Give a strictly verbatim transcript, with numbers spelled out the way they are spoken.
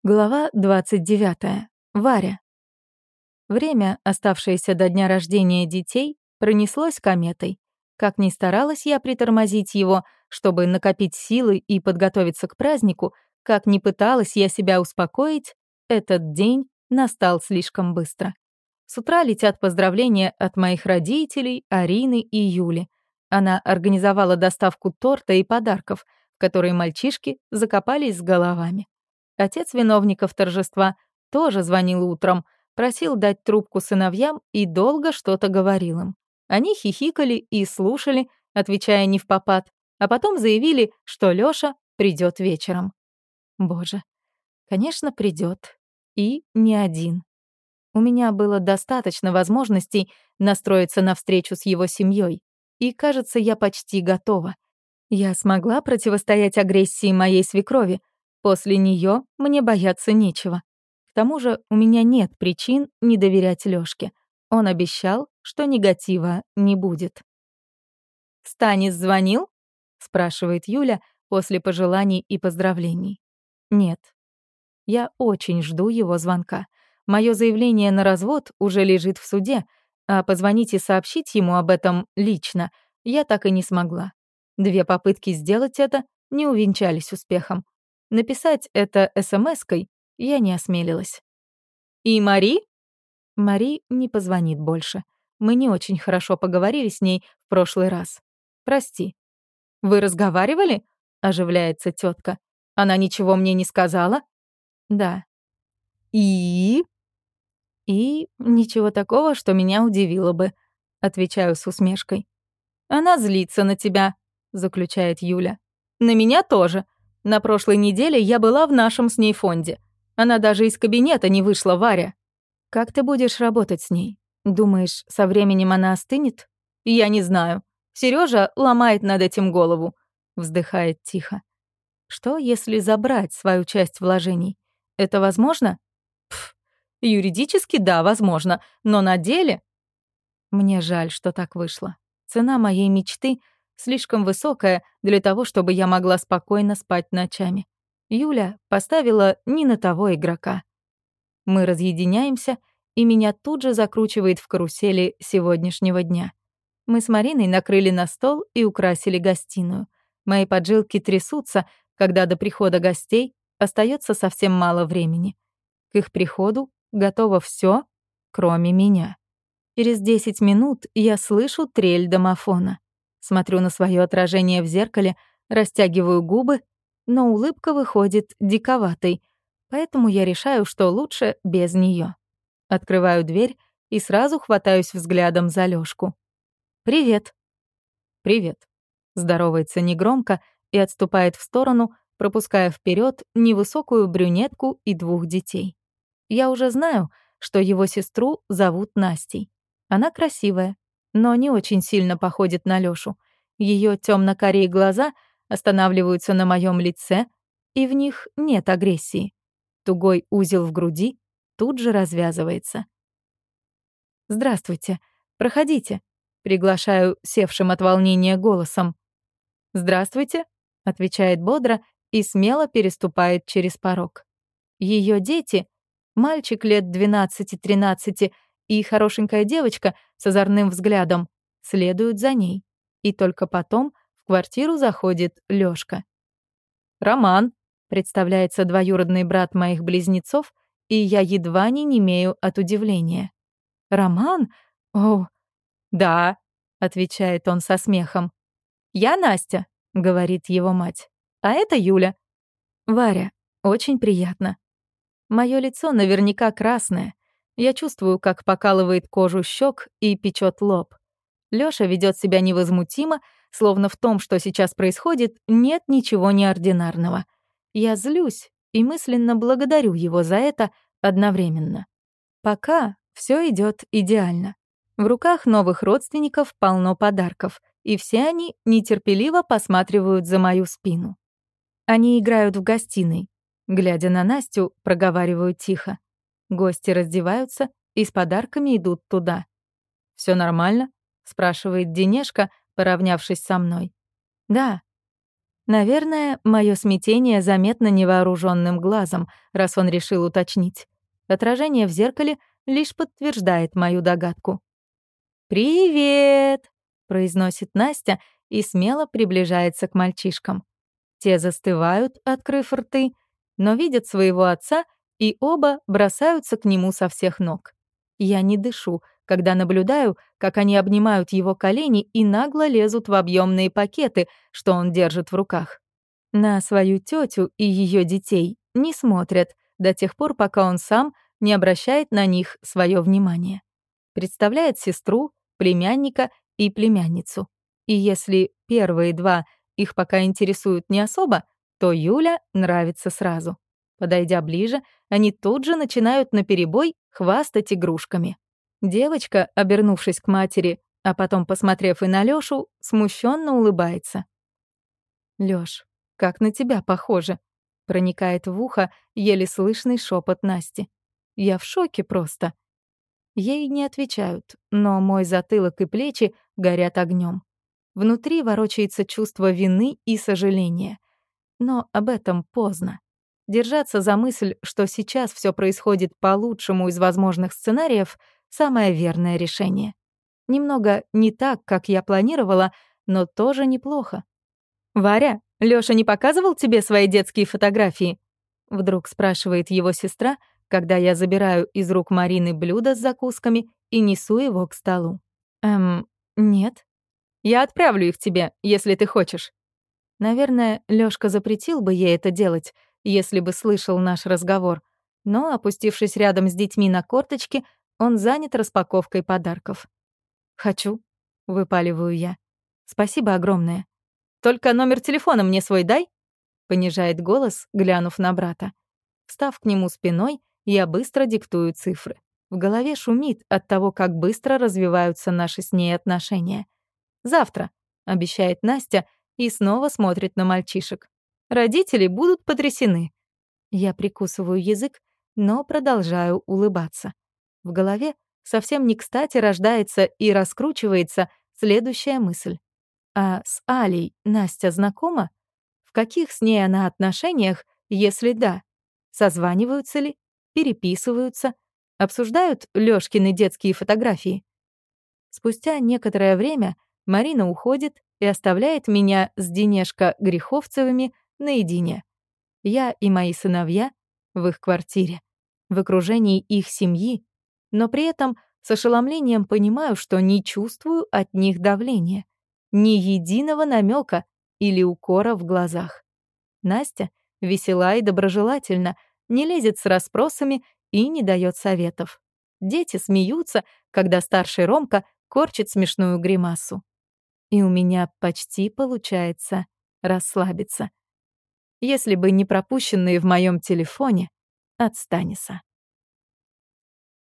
Глава двадцать девятая. Варя. Время, оставшееся до дня рождения детей, пронеслось кометой. Как ни старалась я притормозить его, чтобы накопить силы и подготовиться к празднику, как ни пыталась я себя успокоить, этот день настал слишком быстро. С утра летят поздравления от моих родителей, Арины и Юли. Она организовала доставку торта и подарков, в которые мальчишки закопались с головами. Отец виновников торжества тоже звонил утром, просил дать трубку сыновьям и долго что-то говорил им. Они хихикали и слушали, отвечая невпопад, а потом заявили, что Лёша придёт вечером. Боже, конечно, придёт. И не один. У меня было достаточно возможностей настроиться на встречу с его семьёй. И, кажется, я почти готова. Я смогла противостоять агрессии моей свекрови. После неё мне бояться нечего. К тому же у меня нет причин не доверять Лёшке. Он обещал, что негатива не будет. «Станис звонил?» — спрашивает Юля после пожеланий и поздравлений. Нет. Я очень жду его звонка. Моё заявление на развод уже лежит в суде, а позвонить и сообщить ему об этом лично я так и не смогла. Две попытки сделать это не увенчались успехом. Написать это эс-эм-эской я не осмелилась. «И Мари?» Мари не позвонит больше. Мы не очень хорошо поговорили с ней в прошлый раз. Прости. «Вы разговаривали?» — оживляется тетка. «Она ничего мне не сказала?» «Да». «И?» «И ничего такого, что меня удивило бы», — отвечаю с усмешкой. «Она злится на тебя», — заключает Юля. «На меня тоже. На прошлой неделе я была в нашем с ней фонде. Она даже из кабинета не вышла, Варя». «Как ты будешь работать с ней? Думаешь, со временем она остынет?» «Я не знаю. Сережа ломает над этим голову», — вздыхает тихо. «Что, если забрать свою часть вложений? Это возможно?» «Пф, юридически, да, возможно, но на деле...» Мне жаль, что так вышло. Цена моей мечты слишком высокая для того, чтобы я могла спокойно спать ночами. Юля поставила не на того игрока. Мы разъединяемся, и меня тут же закручивает в карусели сегодняшнего дня. Мы с Мариной накрыли на стол и украсили гостиную. Мои поджилки трясутся, когда до прихода гостей остается совсем мало времени. К их приходу готово все, кроме меня. Через десять минут я слышу трель домофона. Смотрю на свое отражение в зеркале, растягиваю губы, но улыбка выходит диковатой, поэтому я решаю, что лучше без нее. Открываю дверь и сразу хватаюсь взглядом за Лёшку. «Привет». «Привет». Здоровается негромко и отступает в сторону, пропуская вперед невысокую брюнетку и двух детей. Я уже знаю, что его сестру зовут Настей. Она красивая, но не очень сильно походит на Лёшу. Её тёмно-карие глаза останавливаются на моём лице, и в них нет агрессии. Тугой узел в груди тут же развязывается. «Здравствуйте. Проходите», — приглашаю севшим от волнения голосом. «Здравствуйте», — отвечает бодро и смело переступает через порог. Её дети, мальчик лет двенадцати-тринадцати и хорошенькая девочка с озорным взглядом, следуют за ней. И только потом в квартиру заходит Лёшка. «Роман», — представляется двоюродный брат моих близнецов, и я едва не немею от удивления. «Роман? О, да», — отвечает он со смехом. «Я Настя», — говорит его мать. «А это Юля». «Варя, очень приятно». Моё лицо наверняка красное. Я чувствую, как покалывает кожу щек и печет лоб. Лёша ведёт себя невозмутимо, словно в том, что сейчас происходит, нет ничего неординарного. Я злюсь и мысленно благодарю его за это одновременно. Пока всё идёт идеально. В руках новых родственников полно подарков, и все они нетерпеливо посматривают за мою спину. Они играют в гостиной. Глядя на Настю, проговариваю тихо. Гости раздеваются и с подарками идут туда. «Всё нормально?» — спрашивает Денешка, поравнявшись со мной. «Да». Наверное, мое смятение заметно невооруженным глазом, раз он решил уточнить. Отражение в зеркале лишь подтверждает мою догадку. «Привет!» — произносит Настя и смело приближается к мальчишкам. Те застывают, открыв рты, но видят своего отца, и оба бросаются к нему со всех ног. Я не дышу, когда наблюдаю, как они обнимают его колени и нагло лезут в объемные пакеты, что он держит в руках. На свою тетю и ее детей не смотрят до тех пор, пока он сам не обращает на них свое внимание. Представляет сестру, племянника и племянницу. И если первые два их пока интересуют не особо, то Юля нравится сразу. Подойдя ближе, они тут же начинают наперебой хвастать игрушками. Девочка, обернувшись к матери, а потом посмотрев и на Лёшу, смущенно улыбается. «Лёш, как на тебя похоже», — проникает в ухо еле слышный шепот Насти. «Я в шоке просто». Ей не отвечают, но мой затылок и плечи горят огнем. Внутри ворочается чувство вины и сожаления. Но об этом поздно. Держаться за мысль, что сейчас все происходит по лучшему из возможных сценариев, самое верное решение. Немного не так, как я планировала, но тоже неплохо. «Варя, Лёша не показывал тебе свои детские фотографии?» Вдруг спрашивает его сестра, когда я забираю из рук Марины блюдо с закусками и несу его к столу. «Эм, нет. Я отправлю их тебе, если ты хочешь». Наверное, Лёшка запретил бы ей это делать, если бы слышал наш разговор. Но, опустившись рядом с детьми на корточки, он занят распаковкой подарков. «Хочу», — выпаливаю я. «Спасибо огромное. Только номер телефона мне свой дай», — понижает голос, глянув на брата. Встав к нему спиной, я быстро диктую цифры. В голове шумит от того, как быстро развиваются наши с ней отношения. «Завтра», — обещает Настя и снова смотрит на мальчишек. «Родители будут потрясены». Я прикусываю язык, но продолжаю улыбаться. В голове совсем не кстати рождается и раскручивается следующая мысль. А с Алей Настя знакома? В каких с ней она отношениях, если да? Созваниваются ли? Переписываются? Обсуждают Лёшкины детские фотографии? Спустя некоторое время Марина уходит и оставляет меня с Денешко Греховцевыми наедине. Я и мои сыновья в их квартире, в окружении их семьи, но при этом с ошеломлением понимаю, что не чувствую от них давления, ни единого намека или укора в глазах. Настя весела и доброжелательна, не лезет с расспросами и не дает советов. Дети смеются, когда старший Ромка корчит смешную гримасу. И у меня почти получается расслабиться. Если бы не пропущенные в моем телефоне от Станиса.